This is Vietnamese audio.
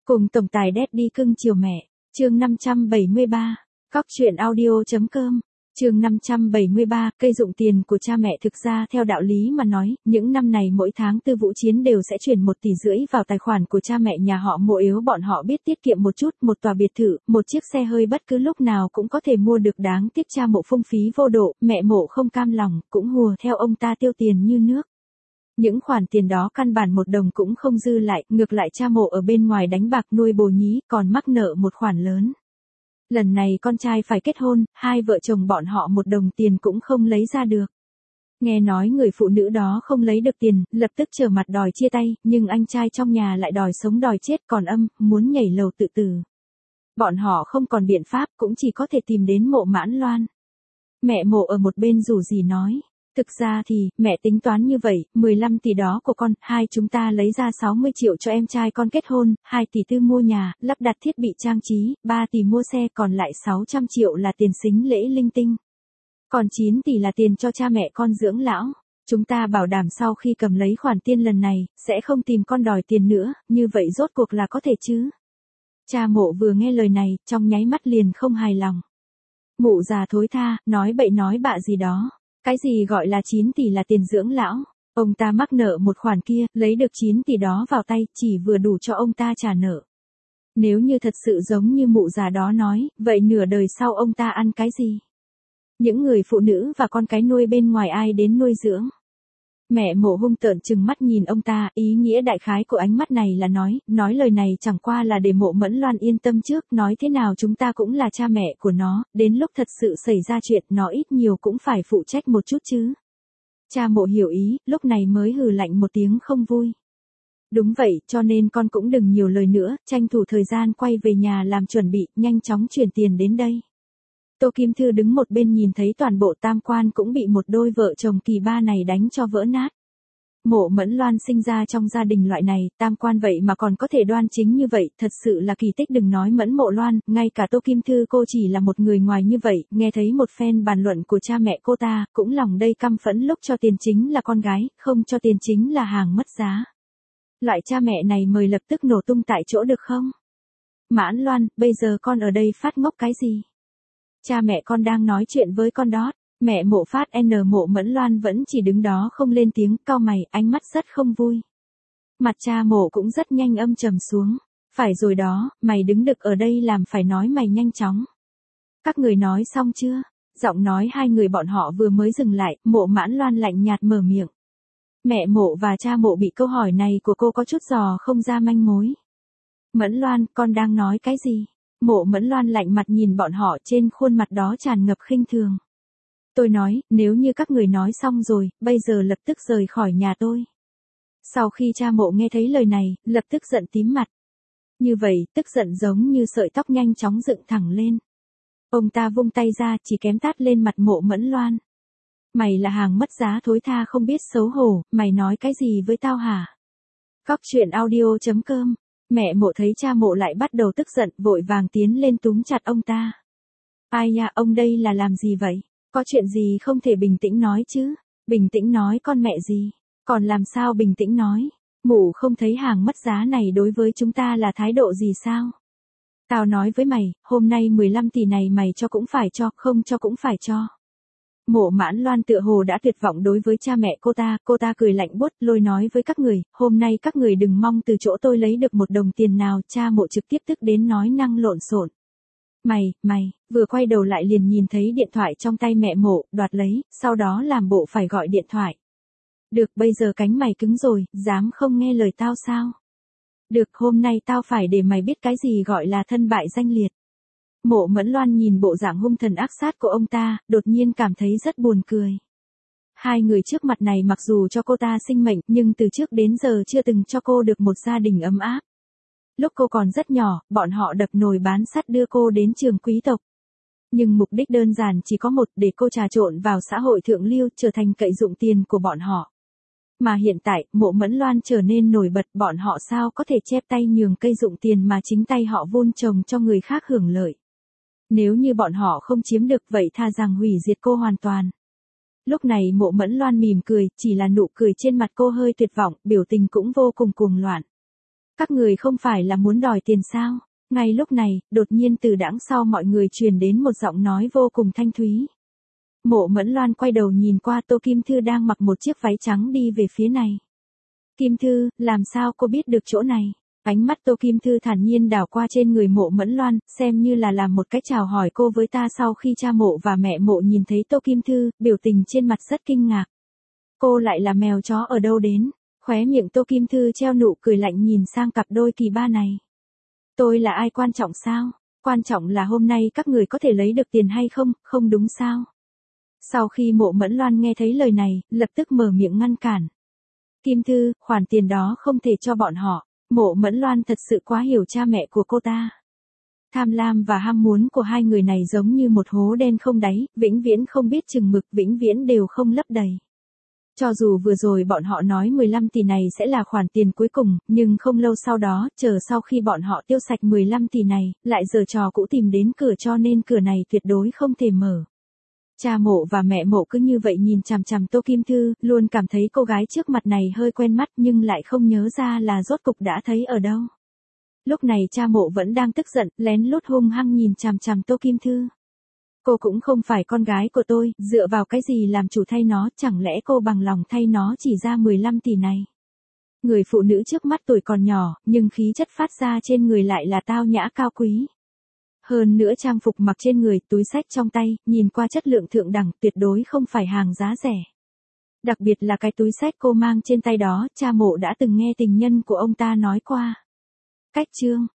Cùng tổng tài Daddy cưng chiều mẹ, chương 573, Cóc truyện audio.com, chương 573, cây dụng tiền của cha mẹ. Thực ra theo đạo lý mà nói, những năm này mỗi tháng Tư Vũ Chiến đều sẽ chuyển 1,5 tỷ vào tài khoản của cha mẹ nhà họ Mộ. Yếu bọn họ biết tiết kiệm một chút, một tòa biệt thự, một chiếc xe hơi bất cứ lúc nào cũng có thể mua được. Đáng tiếc cha Mộ phung phí vô độ, mẹ Mộ không cam lòng, cũng hùa theo ông ta tiêu tiền như nước. Những khoản tiền đó căn bản một đồng cũng không dư lại, ngược lại cha Mộ ở bên ngoài đánh bạc nuôi bồ nhí, còn mắc nợ một khoản lớn. Lần này con trai phải kết hôn, hai vợ chồng bọn họ một đồng tiền cũng không lấy ra được. Nghe nói người phụ nữ đó không lấy được tiền, lập tức trở mặt đòi chia tay, nhưng anh trai trong nhà lại đòi sống đòi chết, còn muốn nhảy lầu tự tử. Bọn họ không còn biện pháp, cũng chỉ có thể tìm đến Mộ Mãn Loan. Mẹ Mộ ở một bên rủ rỉ nói. Thực ra thì, mẹ tính toán như vậy, 15 tỷ đó của con, chúng ta lấy ra 60 triệu cho em trai con kết hôn, 2,4 tỷ mua nhà, lắp đặt thiết bị trang trí, 3 tỷ mua xe, còn lại 600 triệu là tiền sính lễ linh tinh. Còn 9 tỷ là tiền cho cha mẹ con dưỡng lão. Chúng ta bảo đảm sau khi cầm lấy khoản tiền lần này, sẽ không tìm con đòi tiền nữa, như vậy rốt cuộc là có thể chứ. Cha Mộ vừa nghe lời này, trong nháy mắt liền không hài lòng. Mụ già thối tha, nói bậy nói bạ gì đó. Cái gì gọi là 9 tỷ là tiền dưỡng lão, ông ta mắc nợ một khoản kia, lấy được 9 tỷ đó vào tay, chỉ vừa đủ cho ông ta trả nợ. Nếu như thật sự giống như mụ già đó nói, vậy nửa đời sau ông ta ăn cái gì? Những người phụ nữ và con cái nuôi bên ngoài ai đến nuôi dưỡng? Mẹ Mộ hung tợn trừng mắt nhìn ông ta, ý nghĩa đại khái của ánh mắt này là nói lời này chẳng qua là để Mộ Mẫn Loan yên tâm trước, nói thế nào chúng ta cũng là cha mẹ của nó, đến lúc thật sự xảy ra chuyện nó ít nhiều cũng phải phụ trách một chút chứ. Cha Mộ hiểu ý, lúc này mới hừ lạnh một tiếng không vui. Đúng vậy, cho nên con cũng đừng nhiều lời nữa, tranh thủ thời gian quay về nhà làm chuẩn bị, nhanh chóng chuyển tiền đến đây. Tô Kim Thư đứng một bên nhìn thấy toàn bộ tam quan cũng bị một đôi vợ chồng kỳ ba này đánh cho vỡ nát. Mộ Mẫn Loan sinh ra trong gia đình loại này, tam quan vậy mà còn có thể đoan chính như vậy, thật sự là kỳ tích. Đừng nói Mẫn Mộ Loan, ngay cả Tô Kim Thư cô chỉ là một người ngoài như vậy, nghe thấy một phen bàn luận của cha mẹ cô ta, cũng lòng đầy căm phẫn. Lúc cho tiền chính là con gái, không cho tiền chính là hàng mất giá. Loại cha mẹ này mời lập tức nổ tung tại chỗ được không? Mãn Loan, bây giờ con ở đây phát ngốc cái gì? Cha mẹ con đang nói chuyện với con đó. Mẹ Mộ phát Mộ Mẫn Loan vẫn chỉ đứng đó không lên tiếng, cau mày, ánh mắt rất không vui. Mặt cha Mộ cũng rất nhanh âm trầm xuống. Phải rồi đó, mày đứng đực ở đây làm phải nói mày nhanh chóng. Các người nói xong chưa? Giọng nói hai người bọn họ vừa mới dừng lại, Mộ Mãn Loan lạnh nhạt mở miệng. Mẹ Mộ và cha Mộ bị câu hỏi này của cô có chút dò không ra manh mối. Mẫn Loan, con đang nói cái gì? Mộ Mẫn Loan lạnh mặt nhìn bọn họ, trên khuôn mặt đó tràn ngập khinh thường. Tôi nói, nếu như các người nói xong rồi, bây giờ lập tức rời khỏi nhà tôi. Sau khi cha Mộ nghe thấy lời này, lập tức giận tím mặt. Như vậy, tức giận giống như sợi tóc nhanh chóng dựng thẳng lên. Ông ta vung tay ra, chỉ kém tát lên mặt Mộ Mẫn Loan. Mày là hàng mất giá thối tha không biết xấu hổ, mày nói cái gì với tao hả? Cóc truyện audio.com. Mẹ Mộ thấy cha Mộ lại bắt đầu tức giận, vội vàng tiến lên túm chặt ông ta. Ai nha, ông đây là làm gì vậy? Có chuyện gì không thể bình tĩnh nói chứ? Bình tĩnh nói con mẹ gì? Còn làm sao bình tĩnh nói? Mụ không thấy hàng mất giá này đối với chúng ta là thái độ gì sao? Tao nói với mày, hôm nay 15 tỷ này mày cho cũng phải cho, không cho cũng phải cho. Mộ Mãn Loan tựa hồ đã tuyệt vọng đối với cha mẹ cô ta cười lạnh buốt, lôi nói với các người, hôm nay các người đừng mong từ chỗ tôi lấy được một đồng tiền nào. Cha Mộ trực tiếp tức đến nói năng lộn xộn. Mày, vừa quay đầu lại liền nhìn thấy điện thoại trong tay mẹ Mộ, đoạt lấy, sau đó làm bộ phải gọi điện thoại. Được, bây giờ cánh mày cứng rồi, dám không nghe lời tao sao? Được, hôm nay tao phải để mày biết cái gì gọi là thân bại danh liệt. Mộ Mẫn Loan nhìn bộ dạng hung thần ác sát của ông ta, đột nhiên cảm thấy rất buồn cười. Hai người trước mặt này mặc dù cho cô ta sinh mệnh, nhưng từ trước đến giờ chưa từng cho cô được một gia đình ấm áp. Lúc cô còn rất nhỏ, bọn họ đập nồi bán sắt đưa cô đến trường quý tộc. Nhưng mục đích đơn giản chỉ có một, để cô trà trộn vào xã hội thượng lưu, trở thành cậy dụng tiền của bọn họ. Mà hiện tại, Mộ Mẫn Loan trở nên nổi bật, bọn họ sao có thể chép tay nhường cây dụng tiền mà chính tay họ vun trồng cho người khác hưởng lợi. Nếu như bọn họ không chiếm được vậy tha rằng hủy diệt cô hoàn toàn. Lúc này Mộ Mẫn Loan mỉm cười, chỉ là nụ cười trên mặt cô hơi tuyệt vọng, biểu tình cũng vô cùng cuồng loạn. Các người không phải là muốn đòi tiền sao? Ngay lúc này, đột nhiên từ đằng sau mọi người truyền đến một giọng nói vô cùng thanh thúy. Mộ Mẫn Loan quay đầu nhìn qua Tô Kim Thư đang mặc một chiếc váy trắng đi về phía này. Kim Thư, làm sao cô biết được chỗ này? Ánh mắt Tô Kim Thư thản nhiên đảo qua trên người Mộ Mẫn Loan, xem như là làm một cái chào hỏi cô với ta. Sau khi cha Mộ và mẹ Mộ nhìn thấy Tô Kim Thư, biểu tình trên mặt rất kinh ngạc. Cô lại là mèo chó ở đâu đến? Khóe miệng Tô Kim Thư treo nụ cười lạnh nhìn sang cặp đôi kỳ ba này. Tôi là ai quan trọng sao? Quan trọng là hôm nay các người có thể lấy được tiền hay không, không đúng sao? Sau khi Mộ Mẫn Loan nghe thấy lời này, lập tức mở miệng ngăn cản. Kim Thư, khoản tiền đó không thể cho bọn họ. Mộ Mẫn Loan thật sự quá hiểu cha mẹ của cô ta. Tham lam và ham muốn của hai người này giống như một hố đen không đáy, vĩnh viễn không biết chừng mực, vĩnh viễn đều không lấp đầy. Cho dù vừa rồi bọn họ nói 15 tỷ này sẽ là khoản tiền cuối cùng, nhưng không lâu sau đó, chờ sau khi bọn họ tiêu sạch 15 tỷ này, lại giở trò cũ tìm đến cửa, cho nên cửa này tuyệt đối không thể mở. Cha Mộ và mẹ Mộ cứ như vậy nhìn chằm chằm Tô Kim Thư, luôn cảm thấy cô gái trước mặt này hơi quen mắt nhưng lại không nhớ ra là rốt cục đã thấy ở đâu. Lúc này cha Mộ vẫn đang tức giận, lén lút hung hăng nhìn chằm chằm Tô Kim Thư. Cô cũng không phải con gái của tôi, dựa vào cái gì làm chủ thay nó, chẳng lẽ cô bằng lòng thay nó chỉ ra 15 tỷ này. Người phụ nữ trước mắt tuổi còn nhỏ, nhưng khí chất phát ra trên người lại là tao nhã cao quý. Hơn nữa trang phục mặc trên người, túi xách trong tay, nhìn qua chất lượng thượng đẳng, tuyệt đối không phải hàng giá rẻ. Đặc biệt là cái túi xách cô mang trên tay đó, cha Mộ đã từng nghe tình nhân của ông ta nói qua. Cách chương